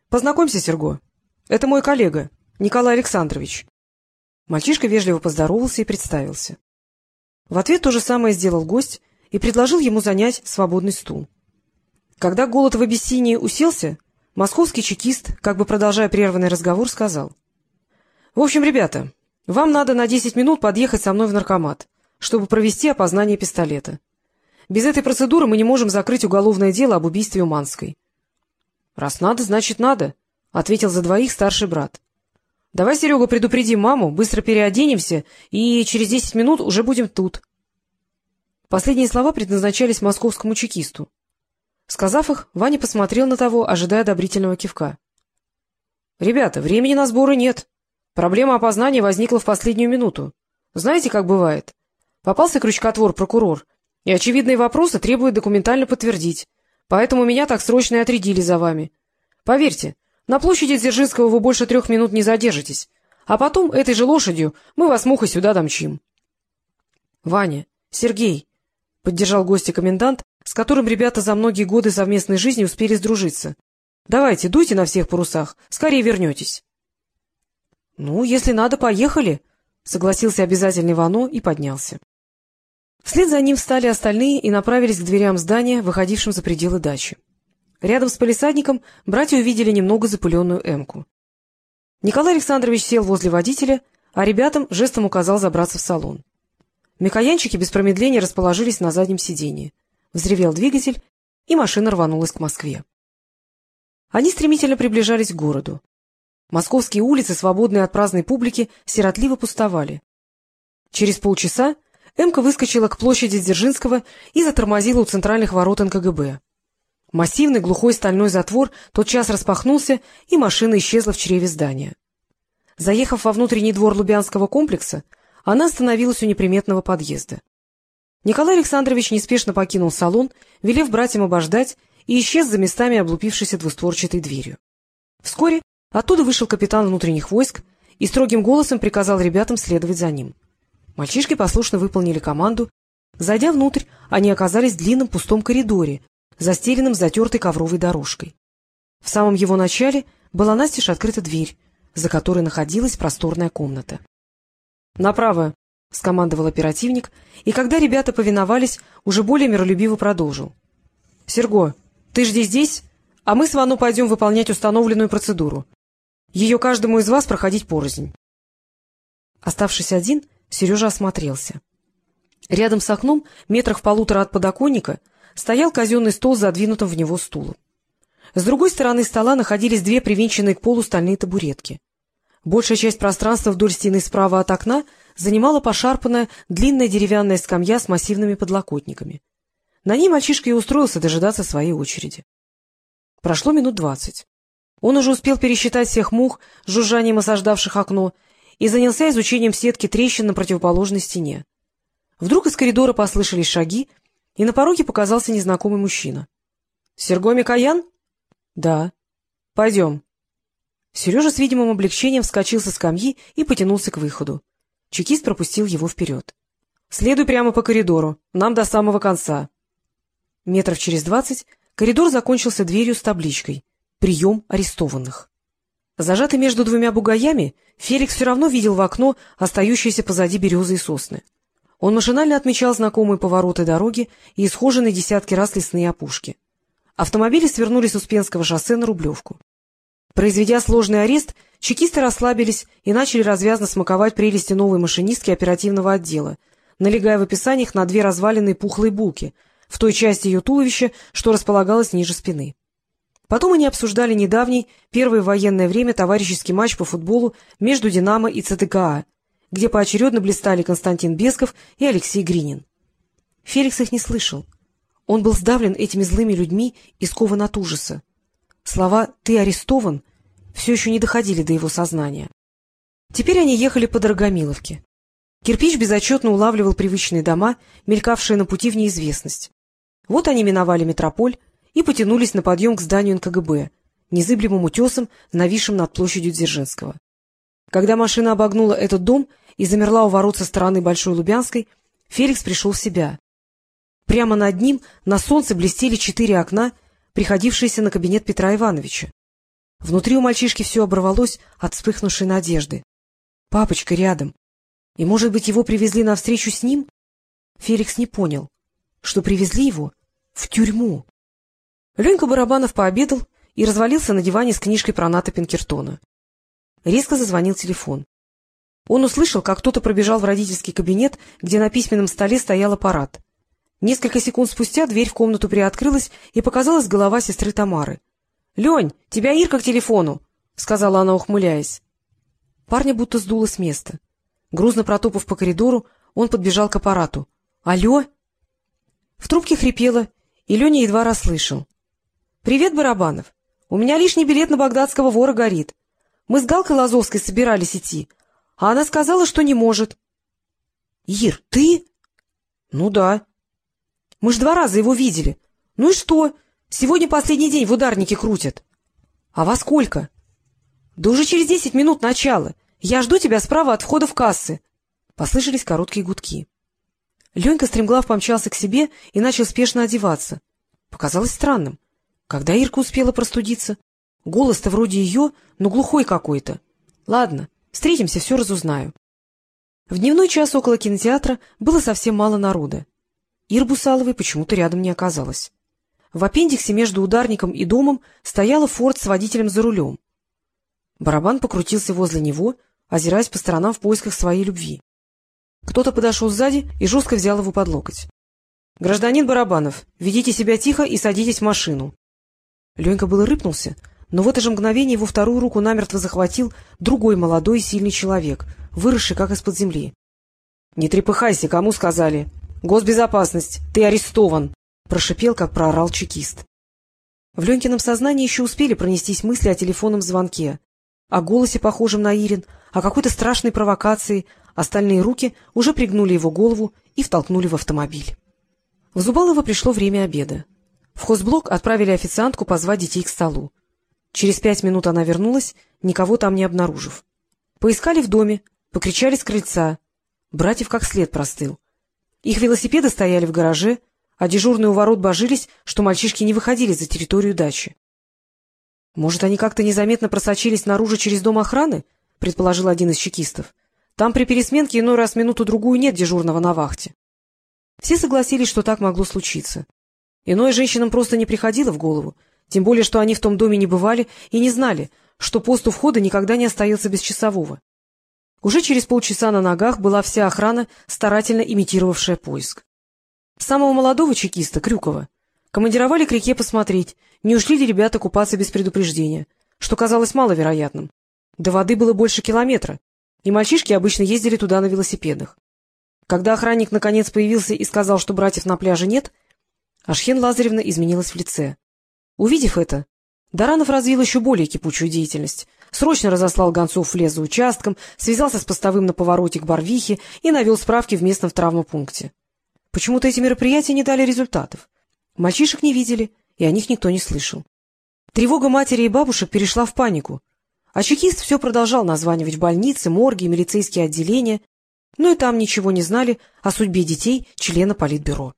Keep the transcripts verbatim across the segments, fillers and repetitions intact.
— Познакомься, Серго. Это мой коллега, Николай Александрович. Мальчишка вежливо поздоровался и представился. В ответ то же самое сделал гость и предложил ему занять свободный стул. Когда голод в Абиссинии уселся, московский чекист, как бы продолжая прерванный разговор, сказал: — В общем, ребята, вам надо на десять минут подъехать со мной в наркомат, чтобы провести опознание пистолета. Без этой процедуры мы не можем закрыть уголовное дело об убийстве Уманской. — Раз надо, значит надо, — ответил за двоих старший брат. — Давай, Серега, предупредим маму, быстро переоденемся, и через десять минут уже будем тут. Последние слова предназначались московскому чекисту. Сказав их, Ваня посмотрел на того, ожидая одобрительного кивка. — Ребята, времени на сборы нет. Проблема опознания возникла в последнюю минуту. Знаете, как бывает? Попался крючкотвор-прокурор, и очевидные вопросы требуют документально подтвердить, поэтому меня так срочно и отрядили за вами. Поверьте, на площади Дзержинского вы больше трех минут не задержитесь, а потом этой же лошадью мы вас мухой сюда домчим. — Ваня, Сергей, — поддержал гостя комендант, с которым ребята за многие годы совместной жизни успели сдружиться. — Давайте, дуйте на всех парусах, скорее вернетесь. — Ну, если надо, поехали, — согласился обязательный Вано и поднялся. Вслед за ним встали остальные и направились к дверям здания, выходившим за пределы дачи. Рядом с палисадником братья увидели немного запыленную эмку. Николай Александрович сел возле водителя, а ребятам жестом указал забраться в салон. Микоянчики без промедления расположились на заднем сиденье. Взревел двигатель, и машина рванулась к Москве. Они стремительно приближались к городу. Московские улицы, свободные от праздной публики, сиротливо пустовали. Через полчаса эмка выскочила к площади Дзержинского и затормозила у центральных ворот эн ка гэ бэ. Массивный глухой стальной затвор тотчас распахнулся, и машина исчезла в чреве здания. Заехав во внутренний двор Лубянского комплекса, она остановилась у неприметного подъезда. Николай Александрович неспешно покинул салон, велев братьям обождать, и исчез за местами облупившейся двустворчатой дверью. Вскоре оттуда вышел капитан внутренних войск и строгим голосом приказал ребятам следовать за ним. Мальчишки послушно выполнили команду. Зайдя внутрь, они оказались в длинном пустом коридоре, застеленным затертой ковровой дорожкой. В самом его начале была настежь открыта дверь, за которой находилась просторная комната. — Направо! — скомандовал оперативник, и когда ребята повиновались, уже более миролюбиво продолжил. — Серго, ты жди здесь, а мы с Вану пойдем выполнять установленную процедуру. Ее каждому из вас проходить порознь. Оставшись один, Сережа осмотрелся. Рядом с окном, метрах в полутора от подоконника, стоял казенный стол с задвинутым в него стулом. С другой стороны стола находились две привинченные к полу стальные табуретки. Большая часть пространства вдоль стены справа от окна занимала пошарпанная длинная деревянная скамья с массивными подлокотниками. На ней мальчишка и устроился дожидаться своей очереди. Прошло минут двадцать. Он уже успел пересчитать всех мух, с жужжанием осаждавших окно, и занялся изучением сетки трещин на противоположной стене. Вдруг из коридора послышались шаги, и на пороге показался незнакомый мужчина. — Серго Микоян? — Да. — Пойдем. Сережа с видимым облегчением вскочил со скамьи и потянулся к выходу. Чекист пропустил его вперед. — Следуй прямо по коридору, нам до самого конца. Метров через двадцать коридор закончился дверью с табличкой «Прием арестованных». Зажатый между двумя бугаями, Феликс все равно видел в окно остающиеся позади березы и сосны. Он машинально отмечал знакомые повороты дороги и исхоженные десятки раз лесные опушки. Автомобили свернули с Успенского шоссе на Рублевку. Произведя сложный арест, чекисты расслабились и начали развязно смаковать прелести новой машинистки оперативного отдела, налегая в описаниях на две разваленные пухлые булки в той части ее туловища, что располагалась ниже спины. Потом они обсуждали недавний, первый в военное время товарищеский матч по футболу между «Динамо» и цэ тэ ка а, где поочередно блистали Константин Бесков и Алексей Гринин. Феликс их не слышал. Он был сдавлен этими злыми людьми и скован от ужаса. Слова «ты арестован» все еще не доходили до его сознания. Теперь они ехали по Дорогомиловке. Кирпич безотчетно улавливал привычные дома, мелькавшие на пути в неизвестность. Вот они миновали метрополь и потянулись на подъем к зданию эн ка гэ бэ, незыблемым утесом, нависшим над площадью Дзержинского. Когда машина обогнула этот дом и замерла у ворот со стороны Большой Лубянской, Феликс пришел в себя. Прямо над ним на солнце блестели четыре окна, приходившиеся на кабинет Петра Ивановича. Внутри у мальчишки все оборвалось от вспыхнувшей надежды. Папочка рядом. И, может быть, его привезли навстречу с ним? Феликс не понял, что привезли его в тюрьму. Ленька Барабанов пообедал и развалился на диване с книжкой про Ната Пинкертона. Резко зазвонил телефон. Он услышал, как кто-то пробежал в родительский кабинет, где на письменном столе стоял аппарат. Несколько секунд спустя дверь в комнату приоткрылась, и показалась голова сестры Тамары. — Лень, тебя Ирка к телефону! — сказала она, ухмыляясь. Парня будто сдуло с места. Грузно протопав по коридору, он подбежал к аппарату. — Алло? В трубке хрипело, и Леня едва расслышал. — Привет, Барабанов. У меня лишний билет на багдадского вора горит. Мы с Галкой Лазовской собирались идти, а она сказала, что не может. — Ир, ты? — Ну да. — Мы ж два раза его видели. Ну и что? Сегодня последний день в ударнике крутят. — А во сколько? — Да уже через десять минут начала. Я жду тебя справа от входа в кассы. Послышались короткие гудки. Ленька стремглав помчался к себе и начал спешно одеваться. Показалось странным. Когда Ирка успела простудиться? Голос-то вроде ее, но глухой какой-то. Ладно, встретимся, все разузнаю. В дневной час около кинотеатра было совсем мало народа. Иры Бусаловой почему-то рядом не оказалось. В аппендиксе между ударником и домом стояла «Форд» с водителем за рулем. Барабан покрутился возле него, озираясь по сторонам в поисках своей любви. Кто-то подошел сзади и жестко взял его под локоть. — Гражданин Барабанов, ведите себя тихо и садитесь в машину. Ленька было рыпнулся, но в это же мгновение его вторую руку намертво захватил другой молодой и сильный человек, выросший как из-под земли. — Не трепыхайся, кому сказали? Госбезопасность, ты арестован! — прошипел, как проорал чекист. В Ленькином сознании еще успели пронестись мысли о телефонном звонке, о голосе, похожем на Ирин, о какой-то страшной провокации. Остальные руки уже пригнули его голову и втолкнули в автомобиль. В Зубалово пришло время обеда. В хозблок отправили официантку позвать детей к столу. Через пять минут она вернулась, никого там не обнаружив. Поискали в доме, покричали с крыльца. Братьев как след простыл. Их велосипеды стояли в гараже, а дежурные у ворот божились, что мальчишки не выходили за территорию дачи. — Может, они как-то незаметно просочились наружу через дом охраны? — предположил один из чекистов. — Там при пересменке иной раз минуту-другую нет дежурного на вахте. Все согласились, что так могло случиться. Иное женщинам просто не приходило в голову, тем более, что они в том доме не бывали и не знали, что пост у входа никогда не остается без часового. Уже через полчаса на ногах была вся охрана, старательно имитировавшая поиск. Самого молодого чекиста, Крюкова, командировали к реке посмотреть, не ушли ли ребята купаться без предупреждения, что казалось маловероятным. До воды было больше километра, и мальчишки обычно ездили туда на велосипедах. Когда охранник наконец появился и сказал, что братьев на пляже нет, Ашхен Лазаревна изменилась в лице. Увидев это, Даранов развил еще более кипучую деятельность. Срочно разослал гонцов в лес за участком, связался с постовым на повороте к Барвихе и навел справки в местном травмопункте. Почему-то эти мероприятия не дали результатов. Мальчишек не видели, и о них никто не слышал. Тревога матери и бабушек перешла в панику. А чекист все продолжал названивать в больницы, морги, милицейские отделения, но и там ничего не знали о судьбе детей члена политбюро.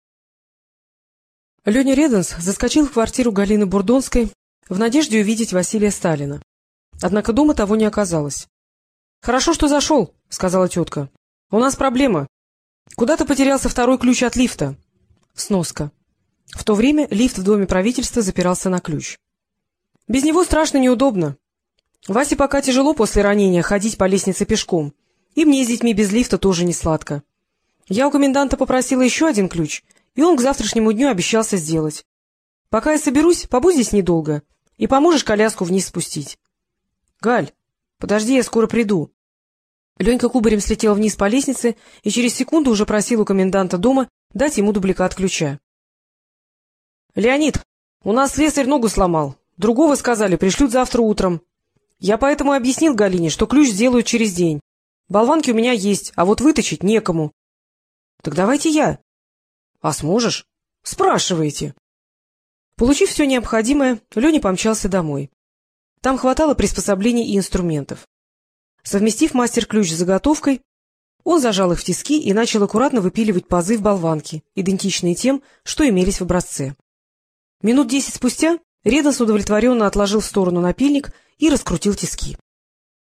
Леня Реденс заскочил в квартиру Галины Бурдонской в надежде увидеть Василия Сталина. Однако дома того не оказалось. — Хорошо, что зашел, — сказала тетка. — У нас проблема. Куда-то потерялся второй ключ от лифта. Сноска. В то время лифт в доме правительства запирался на ключ. Без него страшно неудобно. Васе пока тяжело после ранения ходить по лестнице пешком, и мне с детьми без лифта тоже не сладко. Я у коменданта попросила еще один ключ, и он к завтрашнему дню обещался сделать. Пока я соберусь, побудь здесь недолго, и поможешь коляску вниз спустить. — Галь, подожди, я скоро приду. Ленька кубарем слетел вниз по лестнице и через секунду уже просил у коменданта дома дать ему дубликат ключа. — Леонид, у нас слесарь ногу сломал. Другого, сказали, пришлют завтра утром. Я поэтому объяснил Галине, что ключ сделают через день. Болванки у меня есть, а вот выточить некому. — Так давайте я. — А сможешь? — Спрашивайте. Получив все необходимое, Леня помчался домой. Там хватало приспособлений и инструментов. Совместив мастер-ключ с заготовкой, он зажал их в тиски и начал аккуратно выпиливать пазы в болванке, идентичные тем, что имелись в образце. Минут десять спустя Редос удовлетворенно отложил в сторону напильник и раскрутил тиски.